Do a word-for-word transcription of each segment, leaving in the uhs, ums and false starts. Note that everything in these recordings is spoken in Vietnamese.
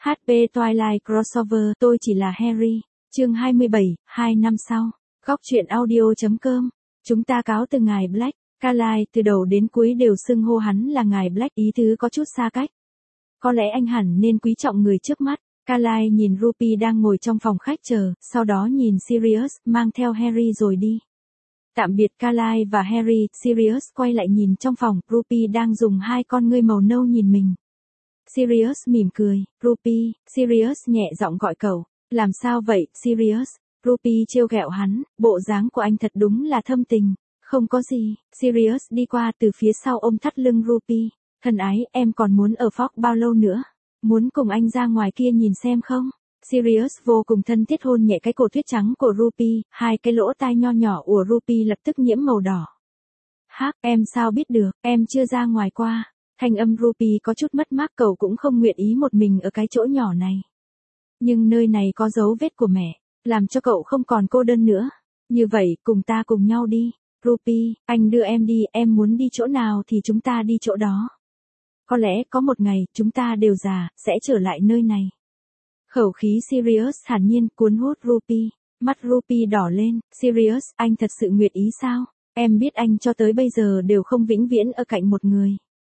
hát pê Twilight Crossover, tôi chỉ là Harry. Chương hai mươi bảy, hai năm sau. Góc truyện audio chấm com. Chúng ta cáo từ ngài Black. Carlisle từ đầu đến cuối đều xưng hô hắn là ngài Black, ý tứ có chút xa cách. Có lẽ anh hẳn nên quý trọng người trước mắt. Carlisle nhìn Ruby đang ngồi trong phòng khách chờ, sau đó nhìn Sirius, mang theo Harry rồi đi. Tạm biệt Carlisle và Harry, Sirius quay lại nhìn trong phòng, Ruby đang dùng hai con ngươi màu nâu nhìn mình. Sirius mỉm cười, Ruby, Sirius nhẹ giọng gọi cậu. Làm sao vậy, Sirius? Ruby trêu ghẹo hắn, bộ dáng của anh thật đúng là thâm tình. Không có gì, Sirius đi qua từ phía sau ôm thắt lưng Ruby. Thân ái, em còn muốn ở Fox bao lâu nữa? Muốn cùng anh ra ngoài kia nhìn xem không? Sirius vô cùng thân thiết hôn nhẹ cái cổ tuyết trắng của Ruby, hai cái lỗ tai nho nhỏ của Ruby lập tức nhiễm màu đỏ. Hắc, em sao biết được, em chưa ra ngoài qua. Thanh âm Ruby có chút mất mát, cậu cũng không nguyện ý một mình ở cái chỗ nhỏ này. Nhưng nơi này có dấu vết của mẹ, làm cho cậu không còn cô đơn nữa. Như vậy, cùng ta cùng nhau đi. Ruby, anh đưa em đi, em muốn đi chỗ nào thì chúng ta đi chỗ đó. Có lẽ có một ngày, chúng ta đều già, sẽ trở lại nơi này. Khẩu khí Sirius thản nhiên cuốn hút Ruby. Mắt Ruby đỏ lên, Sirius, anh thật sự nguyện ý sao? Em biết anh cho tới bây giờ đều không vĩnh viễn ở cạnh một người.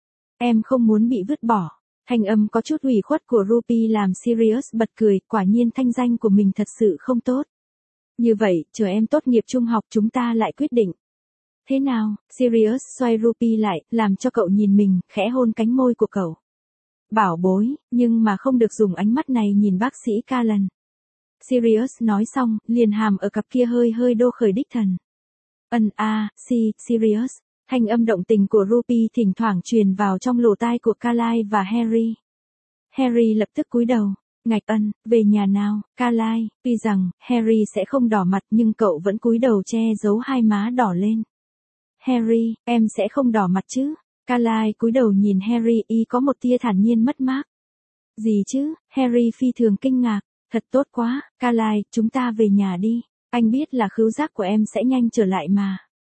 Em không muốn bị vứt bỏ. Thanh âm có chút ủy khuất của Ruby làm Sirius bật cười, quả nhiên thanh danh của mình thật sự không tốt. Như vậy, chờ em tốt nghiệp trung học chúng ta lại quyết định. Thế nào? Sirius xoay Ruby lại, làm cho cậu nhìn mình, khẽ hôn cánh môi của cậu. Bảo bối, nhưng mà không được dùng ánh mắt này nhìn bác sĩ Callan. Sirius nói xong, liền hàm ở cặp kia hơi hơi đô khởi đích thần. Ân a, à, si, Sirius. Thanh âm động tình của Ruby thỉnh thoảng truyền vào trong lỗ tai của Carlisle và Harry. Harry lập tức cúi đầu. Ngạch ân, về nhà nào, Carlisle. Tuy rằng, Harry sẽ không đỏ mặt nhưng cậu vẫn cúi đầu che giấu hai má đỏ lên. Harry, em sẽ không đỏ mặt chứ? Carlisle cúi đầu nhìn Harry, y có một tia thản nhiên mất mát. Gì chứ? Harry phi thường kinh ngạc. Thật tốt quá, Carlisle, chúng ta về nhà đi. Anh biết là khứu giác của em sẽ nhanh trở lại mà.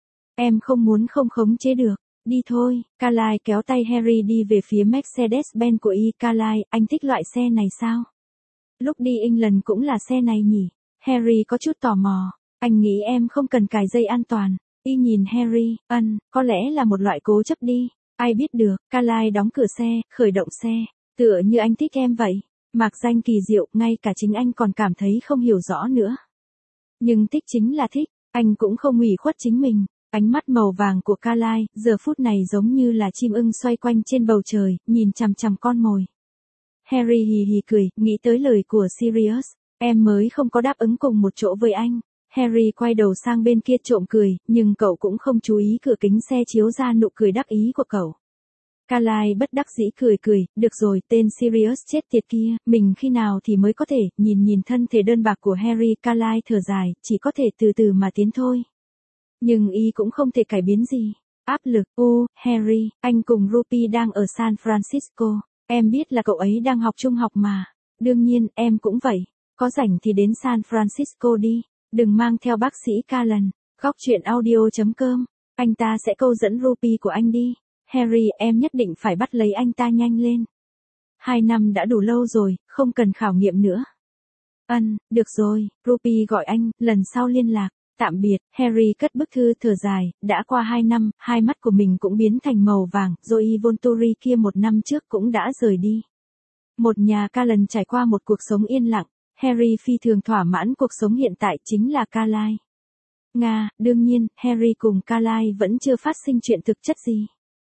Em không muốn không khống chế được. Đi thôi. Carlisle kéo tay Harry đi về phía Mercedes-Benz của y. Carlisle, anh thích loại xe này sao? Lúc đi England cũng là xe này nhỉ? Harry có chút tò mò. Anh nghĩ em không cần cài dây an toàn. Y nhìn Harry, ân, có lẽ là một loại cố chấp đi. Ai biết được. Carlisle đóng cửa xe, khởi động xe. Tựa như anh thích em vậy. Mạc danh kỳ diệu, ngay cả chính anh còn cảm thấy không hiểu rõ nữa. Nhưng thích chính là thích. Anh cũng không ủy khuất chính mình. Ánh mắt màu vàng của Carlisle, giờ phút này giống như là chim ưng xoay quanh trên bầu trời, nhìn chằm chằm con mồi. Harry hì hì cười, nghĩ tới lời của Sirius. Em mới không có đáp ứng cùng một chỗ với anh. Harry quay đầu sang bên kia trộm cười, nhưng cậu cũng không chú ý cửa kính xe chiếu ra nụ cười đắc ý của cậu. Carlisle bất đắc dĩ cười cười, được rồi, tên Sirius chết tiệt kia, mình khi nào thì mới có thể, nhìn nhìn thân thể đơn bạc của Harry, Carlisle thở dài, chỉ có thể từ từ mà tiến thôi. Nhưng y cũng không thể cải biến gì. Áp lực, ô, Harry, anh cùng Ruby đang ở San Francisco. Em biết là cậu ấy đang học trung học mà. Đương nhiên, em cũng vậy. Có rảnh thì đến San Francisco đi. Đừng mang theo bác sĩ Callan. Góc truyện audio chấm com. Anh ta sẽ câu dẫn Ruby của anh đi. Harry, em nhất định phải bắt lấy anh ta nhanh lên. Hai năm đã đủ lâu rồi, không cần khảo nghiệm nữa. Ân, được rồi, Ruby gọi anh, lần sau liên lạc. Tạm biệt, Harry cất bức thư thở dài, đã qua hai năm, hai mắt của mình cũng biến thành màu vàng, Joey Volturi kia một năm trước cũng đã rời đi. Một nhà Callan trải qua một cuộc sống yên lặng, Harry phi thường thỏa mãn cuộc sống hiện tại chính là Carlisle. Nga, đương nhiên, Harry cùng Carlisle vẫn chưa phát sinh chuyện thực chất gì.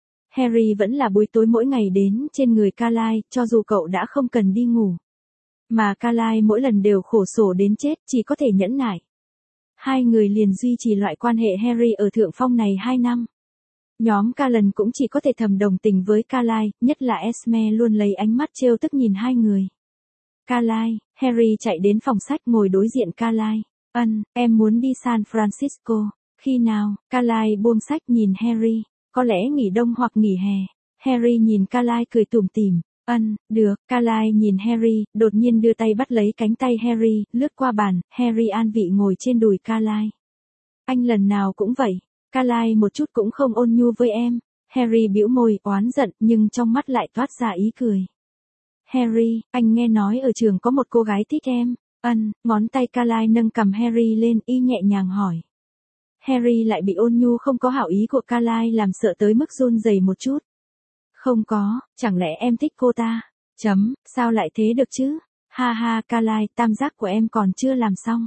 Harry vẫn là buổi tối mỗi ngày đến trên người Carlisle, cho dù cậu đã không cần đi ngủ. Mà Carlisle mỗi lần đều khổ sở đến chết, chỉ có thể nhẫn nại. Hai người liền duy trì loại quan hệ Harry ở thượng phong này hai năm. Nhóm Callan cũng chỉ có thể thầm đồng tình với Carlisle, nhất là Esme luôn lấy ánh mắt trêu tức nhìn hai người. Carlisle, Harry chạy đến phòng sách ngồi đối diện Carlisle. Ân, em muốn đi San Francisco. Khi nào? Carlisle buông sách nhìn Harry. Có lẽ nghỉ đông hoặc nghỉ hè. Harry nhìn Carlisle cười tủm tỉm. Ân, được. Carlisle nhìn Harry, đột nhiên đưa tay bắt lấy cánh tay Harry, lướt qua bàn. Harry an vị ngồi trên đùi Carlisle. Anh lần nào cũng vậy. Carlisle một chút cũng không ôn nhu với em. Harry bĩu môi, oán giận, nhưng trong mắt lại toát ra ý cười. Harry, anh nghe nói ở trường có một cô gái thích em. Ân, ngón tay Carlisle nâng cầm Harry lên, y nhẹ nhàng hỏi. Harry lại bị ôn nhu không có hảo ý của Carlisle làm sợ tới mức run rẩy một chút. Không có, chẳng lẽ em thích cô ta? Chấm, sao lại thế được chứ? Ha ha, Carlisle, tam giác của em còn chưa làm xong.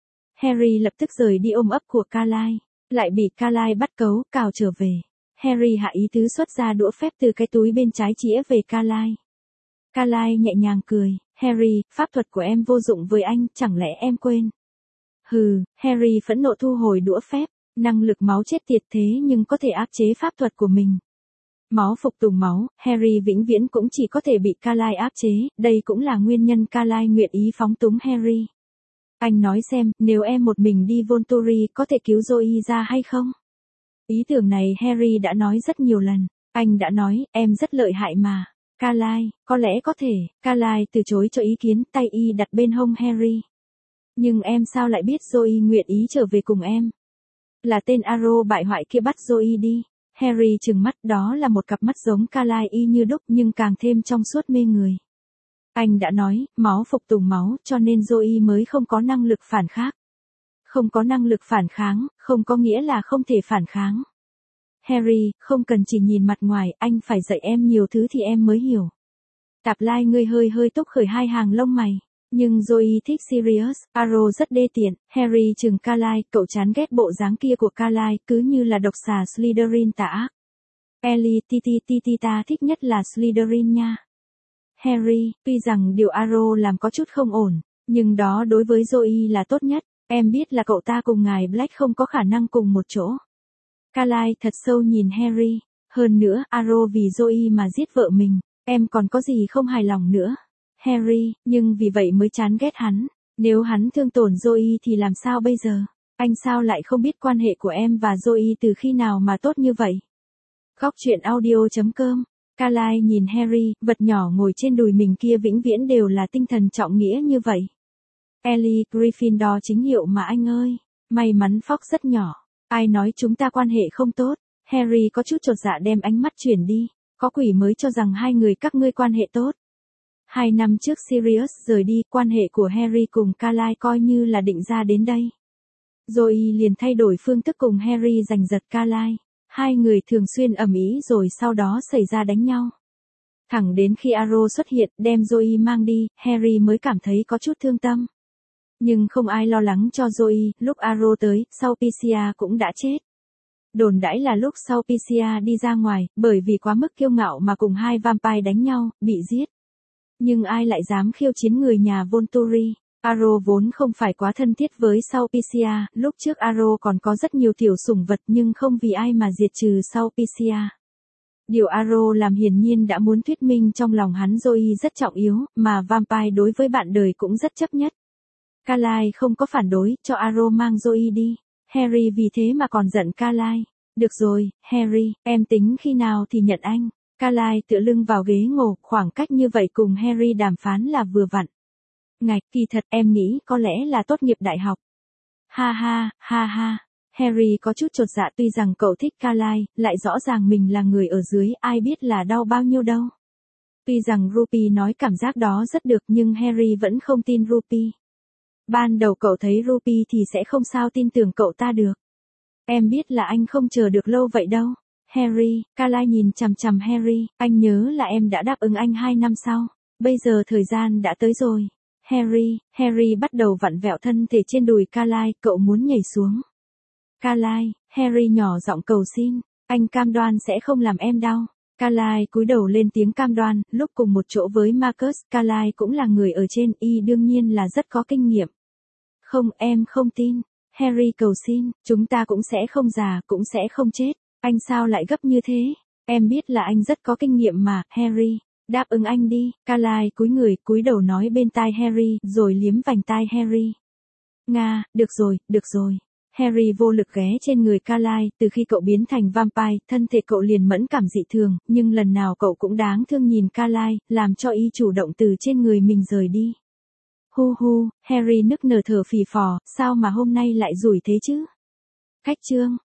Harry lập tức rời đi ôm ấp của Carlisle, lại bị Carlisle bắt cấu, cào trở về. Harry hạ ý tứ xuất ra đũa phép từ cái túi bên trái chĩa về Carlisle. Carlisle nhẹ nhàng cười, Harry, pháp thuật của em vô dụng với anh, chẳng lẽ em quên? Hừ, Harry phẫn nộ thu hồi đũa phép, năng lực máu chết tiệt thế nhưng có thể áp chế pháp thuật của mình. Máu phục tùng máu, Harry vĩnh viễn cũng chỉ có thể bị Carlisle áp chế, đây cũng là nguyên nhân Carlisle nguyện ý phóng túng Harry. Anh nói xem, nếu em một mình đi Volturi có thể cứu Zoe ra hay không? Ý tưởng này Harry đã nói rất nhiều lần, anh đã nói, em rất lợi hại mà. Carlisle, có lẽ có thể, Carlisle từ chối cho ý kiến, tay y đặt bên hông Harry. Nhưng em sao lại biết Zoe nguyện ý trở về cùng em? Là tên Arrow bại hoại kia bắt Zoe đi. Harry trừng mắt, đó là một cặp mắt giống Carlisle y như đúc nhưng càng thêm trong suốt mê người. Anh đã nói, máu phục tùng máu, cho nên Zoe mới không có năng lực phản kháng. Không có năng lực phản kháng, không có nghĩa là không thể phản kháng. Harry, không cần chỉ nhìn mặt ngoài, anh phải dạy em nhiều thứ thì em mới hiểu. Tạp Lai ngươi hơi hơi túc khởi hai hàng lông mày. Nhưng Zoe thích Sirius, Arrow rất đê tiện. Harry chừng Carlisle, cậu chán ghét bộ dáng kia của Carlisle, cứ như là độc xà Slytherin tà ác. Ellie, Titi, Titi ta thích nhất là Slytherin nha. Harry, tuy rằng điều Arrow làm có chút không ổn, nhưng đó đối với Zoe là tốt nhất. Em biết là cậu ta cùng ngài Black không có khả năng cùng một chỗ. Carlisle thật sâu nhìn Harry. Hơn nữa, Arrow vì Zoe mà giết vợ mình. Em còn có gì không hài lòng nữa? Harry, nhưng vì vậy mới chán ghét hắn. Nếu hắn thương tổn Zoe thì làm sao bây giờ? Anh sao lại không biết quan hệ của em và Zoe từ khi nào mà tốt như vậy? Góc truyện audio chấm com. Carlisle nhìn Harry, vật nhỏ ngồi trên đùi mình kia vĩnh viễn đều là tinh thần trọng nghĩa như vậy. Ellie, Gryffindor chính hiệu mà anh ơi. May mắn Fox rất nhỏ. Ai nói chúng ta quan hệ không tốt? Harry có chút chột dạ đem ánh mắt chuyển đi. Có quỷ mới cho rằng hai người các ngươi quan hệ tốt. Hai năm trước Sirius rời đi, quan hệ của Harry cùng Carlisle coi như là định ra đến đây. Zoe liền thay đổi phương thức cùng Harry giành giật Carlisle. Hai người thường xuyên ầm ĩ rồi sau đó xảy ra đánh nhau. Thẳng đến khi Arrow xuất hiện đem Zoe mang đi, Harry mới cảm thấy có chút thương tâm. Nhưng không ai lo lắng cho Zoe, lúc Arrow tới, Sulpicia cũng đã chết. Đồn đãi là lúc Sulpicia đi ra ngoài, bởi vì quá mức kiêu ngạo mà cùng hai vampire đánh nhau, bị giết. Nhưng ai lại dám khiêu chiến người nhà Volturi? Arrow vốn không phải quá thân thiết với Sulpicia, lúc trước Arrow còn có rất nhiều tiểu sủng vật nhưng không vì ai mà diệt trừ Sulpicia. Điều Arrow làm hiển nhiên đã muốn thuyết minh trong lòng hắn Zoe rất trọng yếu, mà vampire đối với bạn đời cũng rất chấp nhất. Carlisle không có phản đối, cho Arrow mang Zoe đi. Harry vì thế mà còn giận Carlisle. Được rồi, Harry, em tính khi nào thì nhận anh. Carlisle tựa lưng vào ghế ngồi, khoảng cách như vậy cùng Harry đàm phán là vừa vặn. Ngạch, kỳ thật em nghĩ có lẽ là tốt nghiệp đại học. Ha ha, ha ha. Harry có chút chột dạ tuy rằng cậu thích Carlisle, lại rõ ràng mình là người ở dưới, ai biết là đau bao nhiêu đâu. Tuy rằng Ruby nói cảm giác đó rất được nhưng Harry vẫn không tin Ruby. Ban đầu cậu thấy Ruby thì sẽ không sao tin tưởng cậu ta được. Em biết là anh không chờ được lâu vậy đâu. Harry, Carlisle nhìn chằm chằm Harry, anh nhớ là em đã đáp ứng anh hai năm sau. Bây giờ thời gian đã tới rồi. Harry, Harry bắt đầu vặn vẹo thân thể trên đùi Carlisle, cậu muốn nhảy xuống. Carlisle, Harry nhỏ giọng cầu xin, anh cam đoan sẽ không làm em đau. Carlisle cúi đầu lên tiếng cam đoan, lúc cùng một chỗ với Marcus, Carlisle cũng là người ở trên, y đương nhiên là rất có kinh nghiệm. Không, em không tin. Harry cầu xin, chúng ta cũng sẽ không già, cũng sẽ không chết. Anh sao lại gấp như thế? Em biết là anh rất có kinh nghiệm mà, Harry. Đáp ứng anh đi. Carlisle cúi người, cúi đầu nói bên tai Harry, rồi liếm vành tai Harry. Nga, được rồi, được rồi. Harry vô lực ghé trên người Carlisle, từ khi cậu biến thành vampire, thân thể cậu liền mẫn cảm dị thường, nhưng lần nào cậu cũng đáng thương nhìn Carlisle, làm cho y chủ động từ trên người mình rời đi. Hu hu, Harry nức nở thở phì phò, sao mà hôm nay lại rủi thế chứ? Cách chương.